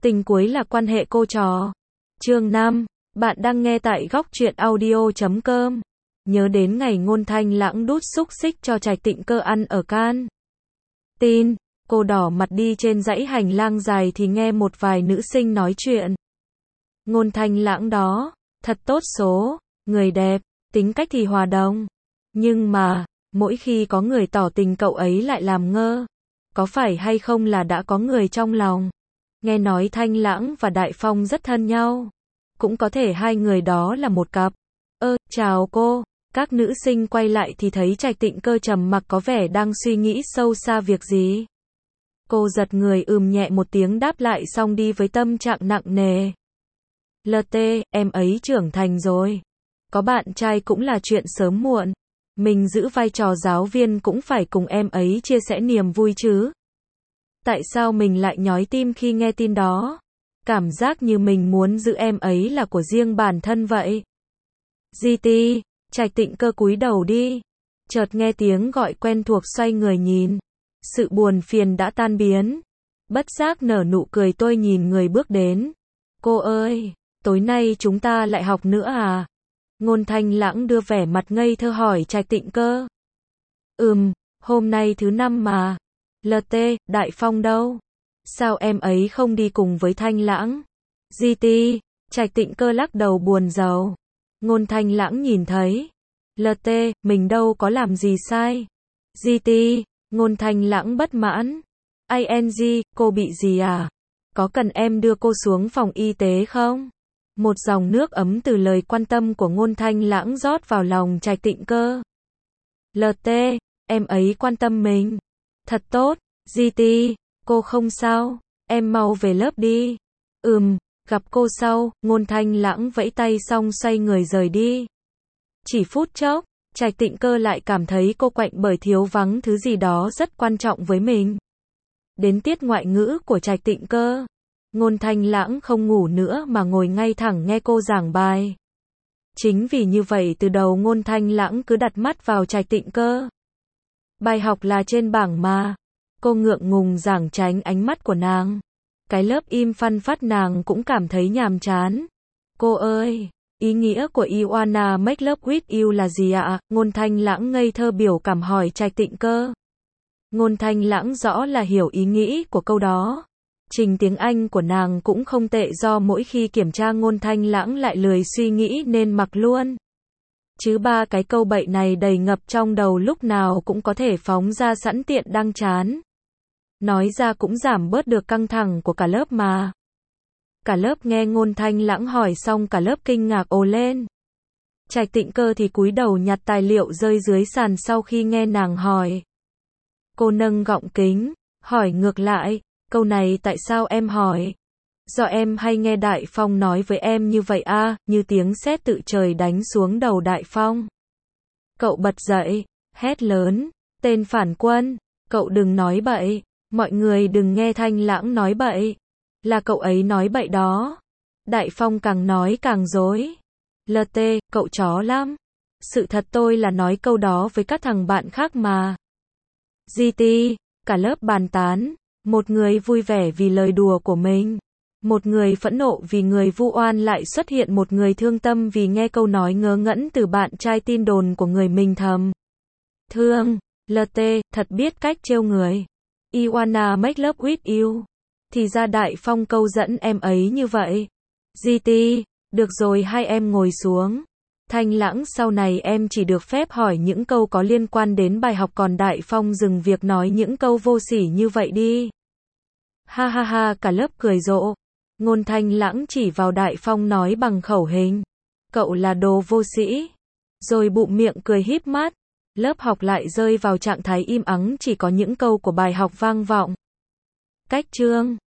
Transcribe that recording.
Tình cuối là quan hệ cô trò. Chương 5. Bạn đang nghe tại góc truyện audio.com. Nhớ đến ngày Ngôn Thanh Lãng đút xúc xích cho Trạch Tịnh Cơ ăn ở Can Tin, cô đỏ mặt đi trên dãy hành lang dài thì nghe một vài nữ sinh nói chuyện. Ngôn Thanh Lãng đó, thật tốt số, người đẹp, tính cách thì hòa đồng. Nhưng mà, mỗi khi có người tỏ tình cậu ấy lại làm ngơ. Có phải hay không là đã có người trong lòng? Nghe nói Thanh Lãng và Đại Phong rất thân nhau. Cũng có thể hai người đó là một cặp. Chào cô. Các nữ sinh quay lại thì thấy Trạch Tịnh Cơ trầm mặc có vẻ đang suy nghĩ sâu xa việc gì. Cô giật người nhẹ một tiếng đáp lại xong đi với tâm trạng nặng nề. LT, em ấy trưởng thành rồi. Có bạn trai cũng là chuyện sớm muộn. Mình giữ vai trò giáo viên cũng phải cùng em ấy chia sẻ niềm vui chứ. Tại sao mình lại nhói tim khi nghe tin đó? Cảm giác như mình muốn giữ em ấy là của riêng bản thân vậy. GT, Trạch Tịnh Cơ cúi đầu đi. Chợt nghe tiếng gọi quen thuộc xoay người nhìn. Sự buồn phiền đã tan biến. Bất giác nở nụ cười tôi nhìn người bước đến. Cô ơi, tối nay chúng ta lại học nữa à? Ngôn Thanh Lãng đưa vẻ mặt ngây thơ hỏi Trạch Tịnh Cơ. Hôm nay thứ 5 mà. LT, Đại Phong đâu? Sao em ấy không đi cùng với Thanh Lãng? GT, Trạch Tịnh Cơ lắc đầu buồn rầu. Ngôn Thanh Lãng nhìn thấy. LT, mình đâu có làm gì sai. GT, Ngôn Thanh Lãng bất mãn. ING, cô bị gì à? Có cần em đưa cô xuống phòng y tế không? Một dòng nước ấm từ lời quan tâm của Ngôn Thanh Lãng rót vào lòng Trạch Tịnh Cơ. LT, em ấy quan tâm mình. Thật tốt. GT, cô không sao. Em mau về lớp đi. Gặp cô sau. Ngôn Thanh Lãng vẫy tay xong xoay người rời đi. Chỉ phút chốc, Trạch Tịnh Cơ lại cảm thấy cô quạnh bởi thiếu vắng thứ gì đó rất quan trọng với mình. Đến tiết ngoại ngữ của Trạch Tịnh Cơ, Ngôn Thanh Lãng không ngủ nữa mà ngồi ngay thẳng nghe cô giảng bài. Chính vì như vậy từ đầu Ngôn Thanh Lãng cứ đặt mắt vào Trạch Tịnh Cơ. Bài học là trên bảng mà. Cô ngượng ngùng giảng tránh ánh mắt của nàng. Cái lớp im phăng phát nàng cũng cảm thấy nhàm chán. Cô ơi, ý nghĩa của I wanna make love with you là gì ạ? Ngôn Thanh Lãng ngây thơ biểu cảm hỏi Trạch Tịnh Cơ. Ngôn Thanh Lãng rõ là hiểu ý nghĩ của câu đó. Trình tiếng Anh của nàng cũng không tệ do mỗi khi kiểm tra Ngôn Thanh Lãng lại lười suy nghĩ nên mặc luôn. Chứ ba cái câu bậy này đầy ngập trong đầu lúc nào cũng có thể phóng ra sẵn tiện đăng chán. Nói ra cũng giảm bớt được căng thẳng của cả lớp mà. Cả lớp nghe Ngôn Thanh Lãng hỏi xong cả lớp kinh ngạc ồ lên. Trạch Tịnh Cơ thì cúi đầu nhặt tài liệu rơi dưới sàn sau khi nghe nàng hỏi. Cô nâng gọng kính, hỏi ngược lại, câu này tại sao em hỏi? Do em hay nghe Đại Phong nói với em như vậy à, như tiếng sét tự trời đánh xuống đầu Đại Phong. Cậu bật dậy, hét lớn, tên phản quân, cậu đừng nói bậy, mọi người đừng nghe Thanh Lãng nói bậy. Là cậu ấy nói bậy đó. Đại Phong càng nói càng dối. LT, cậu chó lắm. Sự thật tôi là nói câu đó với các thằng bạn khác mà. GT, cả lớp bàn tán. Một người vui vẻ vì lời đùa của mình. Một người phẫn nộ vì người vu oan lại xuất hiện một người thương tâm vì nghe câu nói ngớ ngẩn từ bạn trai tin đồn của người mình thầm thương. LT, thật biết cách trêu người. I wanna make love with you. Thì ra Đại Phong câu dẫn em ấy như vậy. GT, được rồi hai em ngồi xuống. Thanh Lãng sau này em chỉ được phép hỏi những câu có liên quan đến bài học còn Đại Phong dừng việc nói những câu vô sỉ như vậy đi. Ha ha ha cả lớp cười rộ. Ngôn Thanh Lãng chỉ vào Đại Phong nói bằng khẩu hình. Cậu là đồ vô sĩ. Rồi bụm miệng cười híp mắt. Lớp học lại rơi vào trạng thái im ắng chỉ có những câu của bài học vang vọng. Cách chương